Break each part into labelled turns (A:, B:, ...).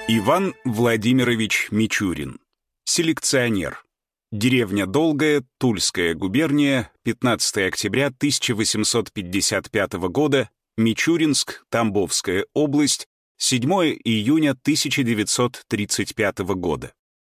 A: Иван Владимирович Мичурин. Селекционер. Деревня Долгая, Тульская губерния, 15 октября 1855 года, Мичуринск, Тамбовская область, 7 июня 1935 года.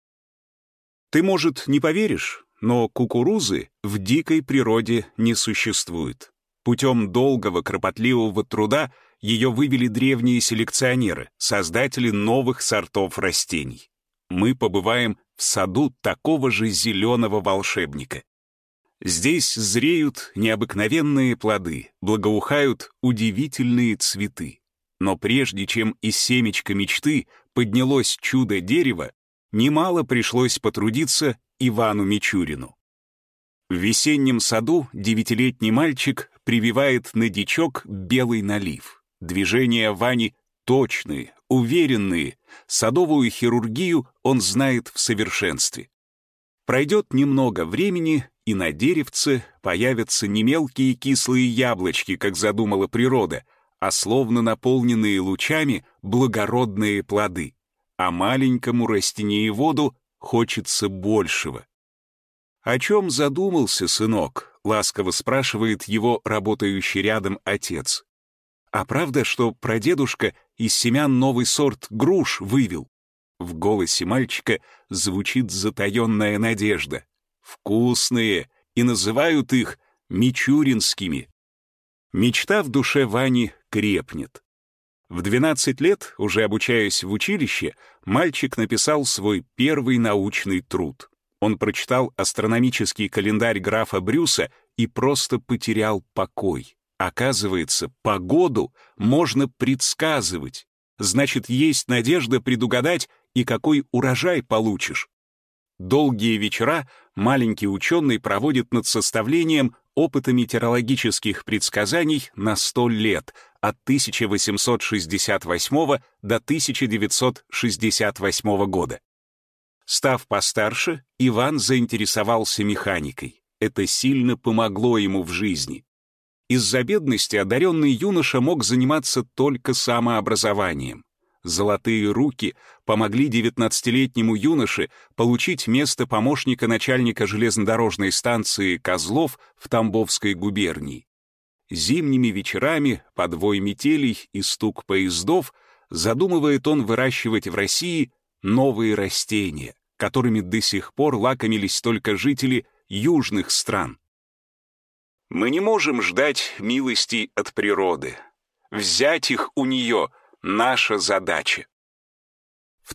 A: Ты, может, не поверишь, но кукурузы в дикой природе не существует. Путем долгого, кропотливого труда ее вывели древние селекционеры, создатели новых сортов растений. Мы побываем в саду такого же зеленого волшебника. Здесь зреют необыкновенные плоды, благоухают удивительные цветы. Но прежде чем из семечка мечты поднялось чудо дерева, немало пришлось потрудиться Ивану Мичурину. В весеннем саду 9-летний мальчик прививает на дичок белый налив. Движения Вани точные, уверенные, садовую хирургию он знает в совершенстве. Пройдет немного времени, и на деревце появятся не мелкие кислые яблочки, как задумала природа, а словно наполненные лучами благородные плоды. А маленькому растениеводу хочется большего. «О чем задумался, сынок?» — ласково спрашивает его работающий рядом отец. «А правда, что прадедушка из семян новый сорт груш вывел?» В голосе мальчика звучит затаенная надежда. «Вкусные, и называют их мичуринскими». Мечта в душе Вани крепнет. В 12 лет, уже обучаясь в училище, мальчик написал свой первый научный труд. Он прочитал астрономический календарь графа Брюса и просто потерял покой. Оказывается, погоду можно предсказывать. Значит, есть надежда предугадать, и какой урожай получишь. Долгие вечера маленький ученый проводит над составлением опыта метеорологических предсказаний на 100 лет, от 1868 до 1968 года. Став постарше, Иван заинтересовался механикой. Это сильно помогло ему в жизни. Из-за бедности одаренный юноша мог заниматься только самообразованием. Золотые руки помогли 19-летнему юноше получить место помощника начальника железнодорожной станции Козлов в Тамбовской губернии. Зимними вечерами, под вой метелей и стук поездов, задумывает он выращивать в России новые растения, которыми до сих пор лакомились только жители южных стран. Мы не можем ждать милостей от природы. Взять их у нее — наша задача. В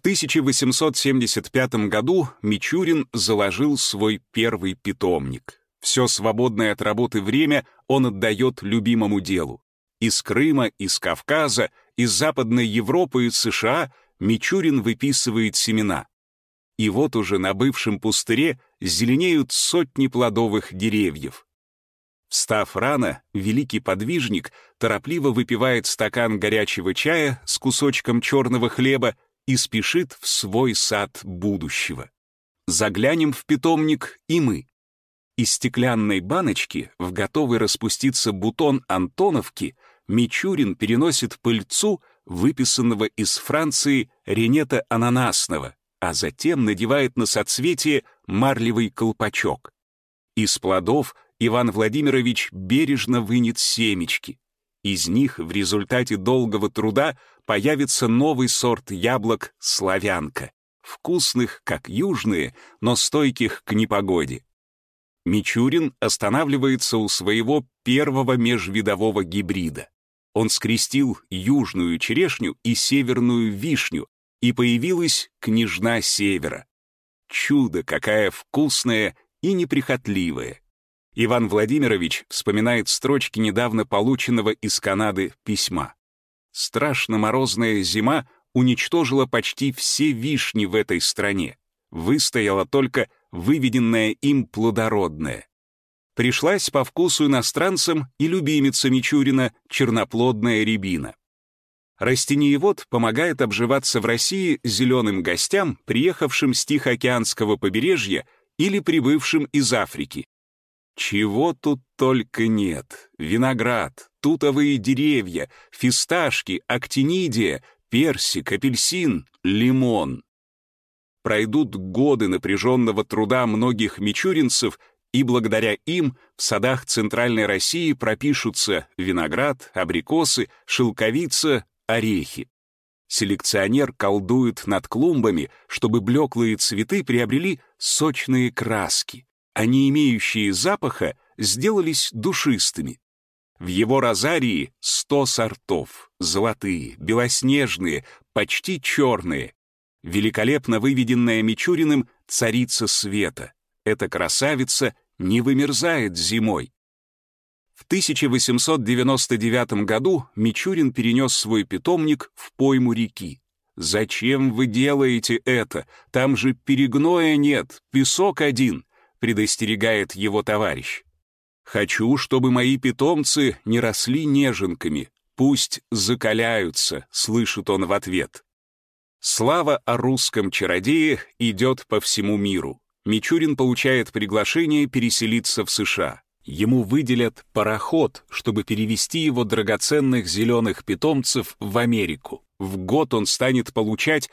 A: 1875 году Мичурин заложил свой первый питомник. Все свободное от работы время он отдает любимому делу. Из Крыма, из Кавказа, из Западной Европы и США Мичурин выписывает семена. И вот уже на бывшем пустыре зеленеют сотни плодовых деревьев. Встав рано, великий подвижник торопливо выпивает стакан горячего чая с кусочком черного хлеба и спешит в свой сад будущего. Заглянем в питомник и мы. Из стеклянной баночки в готовый распуститься бутон антоновки Мичурин переносит пыльцу, выписанного из Франции ренета ананасного, а затем надевает на соцветие марлевый колпачок. Из плодов Иван Владимирович бережно вынет семечки. Из них в результате долгого труда появится новый сорт яблок «Славянка», вкусных, как южные, но стойких к непогоде. Мичурин останавливается у своего первого межвидового гибрида. Он скрестил южную черешню и северную вишню, и появилась княжна севера. Чудо, какая вкусная и неприхотливая. Иван Владимирович вспоминает строчки недавно полученного из Канады письма. Страшно морозная зима уничтожила почти все вишни в этой стране. Выстояла только выведенная им плодородная. Пришлась по вкусу иностранцам и любимица Мичурина черноплодная рябина. Растениевод помогает обживаться в России зеленым гостям, приехавшим с Тихоокеанского побережья или прибывшим из Африки. Чего тут только нет. Виноград, тутовые деревья, фисташки, актинидия, персик, апельсин, лимон. Пройдут годы напряженного труда многих мичуринцев, и благодаря им в садах Центральной России пропишутся виноград, абрикосы, шелковица, орехи. Селекционер колдует над клумбами, чтобы блеклые цветы приобрели сочные краски, а не имеющие запаха сделались душистыми. В его розарии 100 сортов, золотые, белоснежные, почти черные. Великолепно выведенная Мичуриным царица света. Эта красавица не вымерзает зимой. В 1899 году Мичурин перенес свой питомник в пойму реки. «Зачем вы делаете это? Там же перегноя нет, песок один», предостерегает его товарищ. «Хочу, чтобы мои питомцы не росли неженками, пусть закаляются», слышит он в ответ. Слава о русском чародее идет по всему миру. Мичурин получает приглашение переселиться в США. Ему выделят пароход, чтобы перевезти его драгоценных зеленых питомцев в Америку. В год он станет получать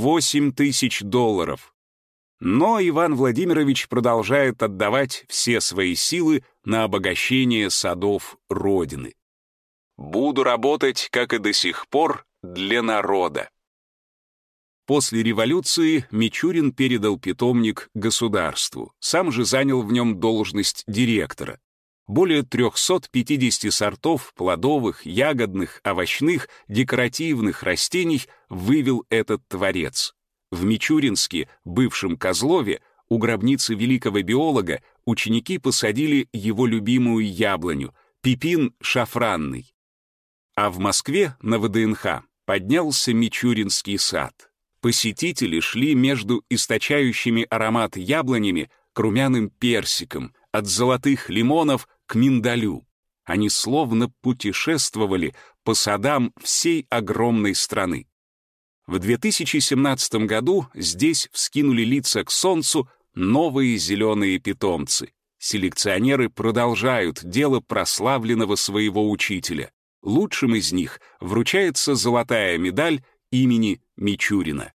A: $8000. Но Иван Владимирович продолжает отдавать все свои силы на обогащение садов Родины. «Буду работать, как и до сих пор, для народа». После революции Мичурин передал питомник государству, сам же занял в нем должность директора. Более 350 сортов плодовых, ягодных, овощных, декоративных растений вывел этот творец. В Мичуринске, бывшем Козлове, у гробницы великого биолога ученики посадили его любимую яблоню — пипин шафранный. А в Москве на ВДНХ поднялся Мичуринский сад. Посетители шли между источающими аромат яблонями к румяным персикам, от золотых лимонов к миндалю. Они словно путешествовали по садам всей огромной страны. В 2017 году здесь вскинули лица к солнцу новые зеленые питомцы. Селекционеры продолжают дело прославленного своего учителя. Лучшим из них вручается золотая медаль имени Мичурина.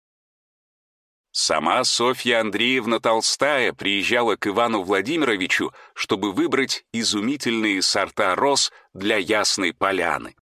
A: Сама Софья Андреевна Толстая приезжала к Ивану Владимировичу, чтобы выбрать изумительные сорта роз для Ясной Поляны.